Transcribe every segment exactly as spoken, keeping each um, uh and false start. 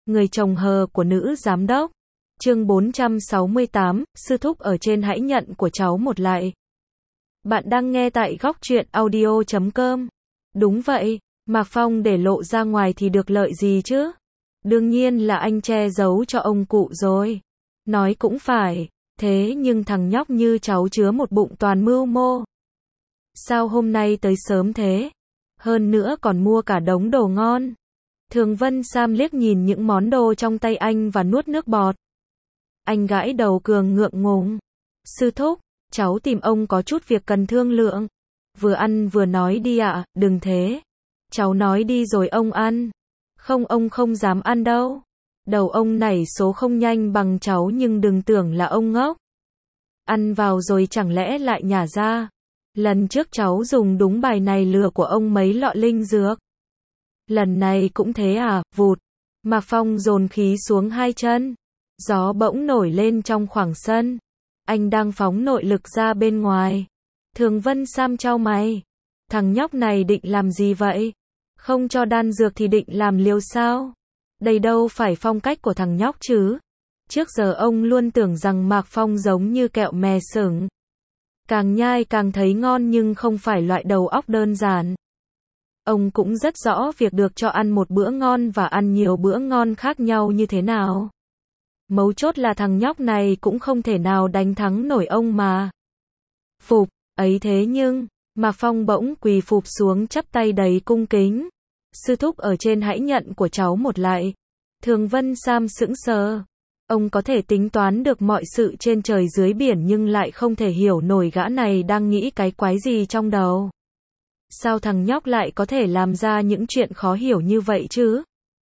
Người chồng hờ của nữ giám đốc. Chương bốn trăm sáu mươi tám, sư thúc ở trên hãy nhận của cháu một lại. Bạn đang nghe tại góc truyện audio chấm com. Đúng vậy, Mạc Phong để lộ ra ngoài thì được lợi gì chứ? Đương nhiên là anh che giấu cho ông cụ rồi. Nói cũng phải, thế nhưng thằng nhóc như cháu chứa một bụng toàn mưu mô. Sao hôm nay tới sớm thế? Hơn nữa còn mua cả đống đồ ngon. Thường Vân Sam liếc nhìn những món đồ trong tay anh và nuốt nước bọt. Anh gãi đầu cường ngượng ngùng. Sư thúc, cháu tìm ông có chút việc cần thương lượng. Vừa ăn vừa nói đi ạ, à, đừng thế. Cháu nói đi rồi ông ăn. Không, ông không dám ăn đâu. Đầu ông nảy số không nhanh bằng cháu nhưng đừng tưởng là ông ngốc. Ăn vào rồi chẳng lẽ lại nhả ra. Lần trước cháu dùng đúng bài này lừa của ông mấy lọ linh dược. Lần này cũng thế à, vụt. Mạc Phong dồn khí xuống hai chân. Gió bỗng nổi lên trong khoảng sân. Anh đang phóng nội lực ra bên ngoài. Thường Vân Sam chau mày. Thằng nhóc này định làm gì vậy? Không cho đan dược thì định làm liều sao? Đây đâu phải phong cách của thằng nhóc chứ. Trước giờ ông luôn tưởng rằng Mạc Phong giống như kẹo mè sừng. Càng nhai càng thấy ngon nhưng không phải loại đầu óc đơn giản. Ông cũng rất rõ việc được cho ăn một bữa ngon và ăn nhiều bữa ngon khác nhau như thế nào. Mấu chốt là thằng nhóc này cũng không thể nào đánh thắng nổi ông mà. Phục, ấy thế nhưng, Mạc Phong bỗng quỳ phụp xuống chắp tay đầy cung kính. Sư thúc ở trên hãy nhận của cháu một lại. Thường Vân Sam sững sờ. Ông có thể tính toán được mọi sự trên trời dưới biển nhưng lại không thể hiểu nổi gã này đang nghĩ cái quái gì trong đầu. Sao thằng nhóc lại có thể làm ra những chuyện khó hiểu như vậy chứ?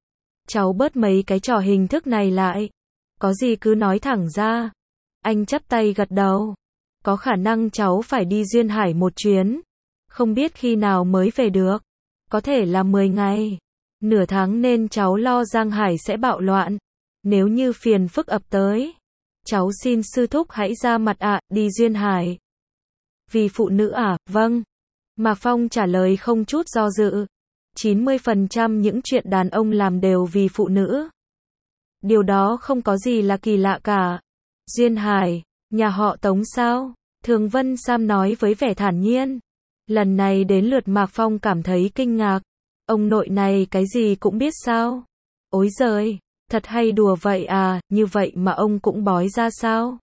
Cháu bớt mấy cái trò hình thức này lại. Có gì cứ nói thẳng ra. Anh chắp tay gật đầu. Có khả năng cháu phải đi Duyên Hải một chuyến. Không biết khi nào mới về được. Có thể là mười ngày. Nửa tháng nên cháu lo Giang Hải sẽ bạo loạn. Nếu như phiền phức ập tới. Cháu xin sư thúc hãy ra mặt ạ, à, đi Duyên Hải. Vì phụ nữ à, vâng. Mạc Phong trả lời không chút do dự. chín mươi phần trăm những chuyện đàn ông làm đều vì phụ nữ. Điều đó không có gì là kỳ lạ cả. Duyên Hải, nhà họ Tống sao? Thường Vân Sam nói với vẻ thản nhiên. Lần này đến lượt Mạc Phong cảm thấy kinh ngạc. Ông nội này cái gì cũng biết sao? Ối giời, thật hay đùa vậy à, như vậy mà ông cũng bói ra sao?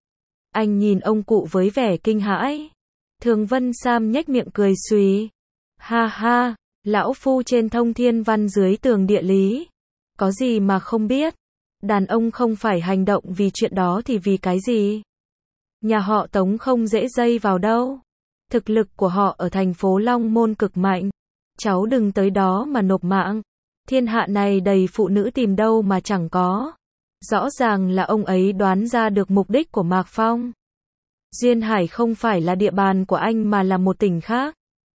Anh nhìn ông cụ với vẻ kinh hãi. Thường Vân Sam nhếch miệng cười xùy. Ha ha, lão phu trên thông thiên văn dưới tường địa lý. Có gì mà không biết? Đàn ông không phải hành động vì chuyện đó thì vì cái gì? Nhà họ Tống không dễ dây vào đâu. Thực lực của họ ở thành phố Long Môn cực mạnh. Cháu đừng tới đó mà nộp mạng. Thiên hạ này đầy phụ nữ tìm đâu mà chẳng có. Rõ ràng là ông ấy đoán ra được mục đích của Mạc Phong. Duyên Hải không phải là địa bàn của anh mà là một tỉnh khác.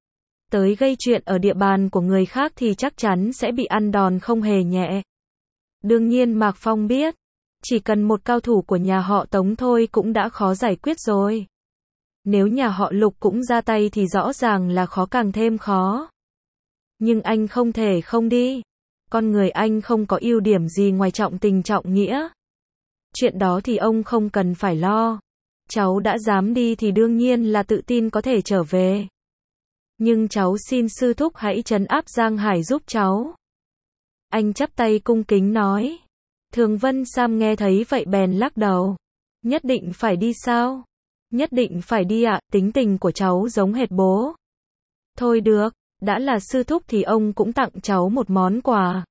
Tới gây chuyện ở địa bàn của người khác thì chắc chắn sẽ bị ăn đòn không hề nhẹ. Đương nhiên Mạc Phong biết, chỉ cần một cao thủ của nhà họ Tống thôi cũng đã khó giải quyết rồi. Nếu nhà họ Lục cũng ra tay thì rõ ràng là khó càng thêm khó. Nhưng anh không thể không đi. Con người anh không có ưu điểm gì ngoài trọng tình trọng nghĩa. Chuyện đó thì ông không cần phải lo. Cháu đã dám đi thì đương nhiên là tự tin có thể trở về. Nhưng cháu xin sư thúc hãy trấn áp Giang Hải giúp cháu. Anh chắp tay cung kính nói. Thường Vân Sam nghe thấy vậy bèn lắc đầu. Nhất định phải đi sao? Nhất định phải đi ạ, à, tính tình của cháu giống hệt bố. Thôi được, đã là sư thúc thì ông cũng tặng cháu một món quà.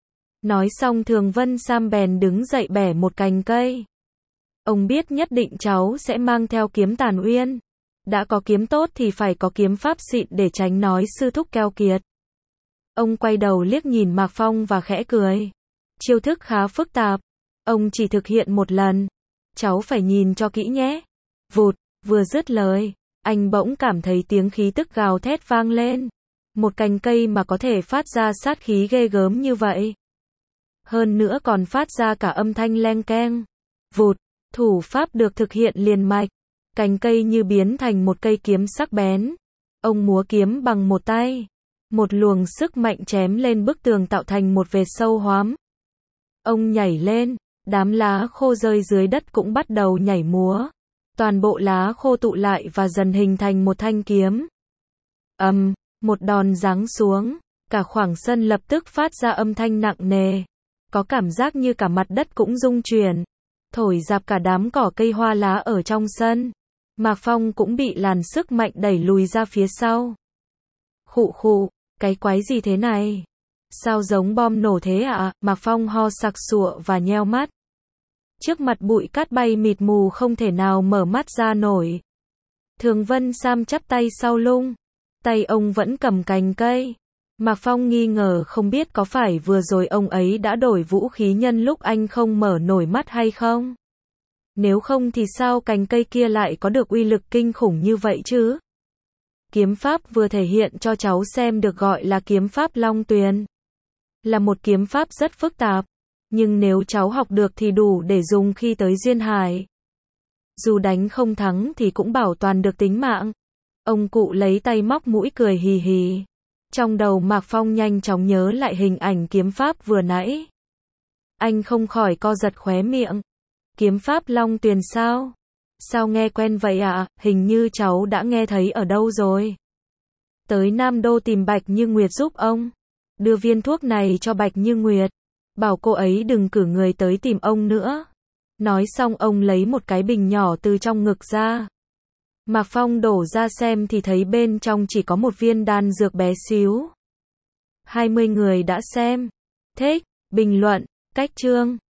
Nói xong Thường Vân Sam bèn đứng dậy bẻ một cành cây. Ông biết nhất định cháu sẽ mang theo kiếm Tàn Uyên. Đã có kiếm tốt thì phải có kiếm pháp xịn để tránh nói sư thúc keo kiệt. Ông quay đầu liếc nhìn Mạc Phong và khẽ cười. Chiêu thức khá phức tạp. Ông chỉ thực hiện một lần. Cháu phải nhìn cho kỹ nhé. Vụt, vừa dứt lời, anh bỗng cảm thấy tiếng khí tức gào thét vang lên. Một cành cây mà có thể phát ra sát khí ghê gớm như vậy. Hơn nữa còn phát ra cả âm thanh leng keng. Vụt, thủ pháp được thực hiện liền mạch. Cành cây như biến thành một cây kiếm sắc bén. Ông múa kiếm bằng một tay. Một luồng sức mạnh chém lên bức tường tạo thành một vệt sâu hoắm. Ông nhảy lên, đám lá khô rơi dưới đất cũng bắt đầu nhảy múa. Toàn bộ lá khô tụ lại và dần hình thành một thanh kiếm. Ầm, um, một đòn giáng xuống, cả khoảng sân lập tức phát ra âm thanh nặng nề. Có cảm giác như cả mặt đất cũng rung chuyển, thổi rạp cả đám cỏ cây hoa lá ở trong sân. Mạc Phong cũng bị làn sức mạnh đẩy lùi ra phía sau. Khụ khụ, cái quái gì thế này? Sao giống bom nổ thế ạ? À? Mạc Phong ho sặc sụa và nheo mắt. Trước mặt bụi cát bay mịt mù không thể nào mở mắt ra nổi. Thường Vân Sam chắp tay sau lưng. Tay ông vẫn cầm cành cây. Mạc Phong nghi ngờ không biết có phải vừa rồi ông ấy đã đổi vũ khí nhân lúc anh không mở nổi mắt hay không? Nếu không thì sao cành cây kia lại có được uy lực kinh khủng như vậy chứ? Kiếm pháp vừa thể hiện cho cháu xem được gọi là kiếm pháp Long Tuyền. Là một kiếm pháp rất phức tạp, nhưng nếu cháu học được thì đủ để dùng khi tới Duyên Hải. Dù đánh không thắng thì cũng bảo toàn được tính mạng. Ông cụ lấy tay móc mũi cười hì hì. Trong đầu Mạc Phong nhanh chóng nhớ lại hình ảnh kiếm pháp vừa nãy. Anh không khỏi co giật khóe miệng. Kiếm pháp Long Tuyền sao? Sao nghe quen vậy ạ? À? Hình như cháu đã nghe thấy ở đâu rồi. Tới Nam Đô tìm Bạch Như Nguyệt giúp ông. Đưa viên thuốc này cho Bạch Như Nguyệt. Bảo cô ấy đừng cử người tới tìm ông nữa. Nói xong ông lấy một cái bình nhỏ từ trong ngực ra. Mạc Phong đổ ra xem thì thấy bên trong chỉ có một viên đan dược bé xíu. hai mươi người đã xem, thích, bình luận, cách chương.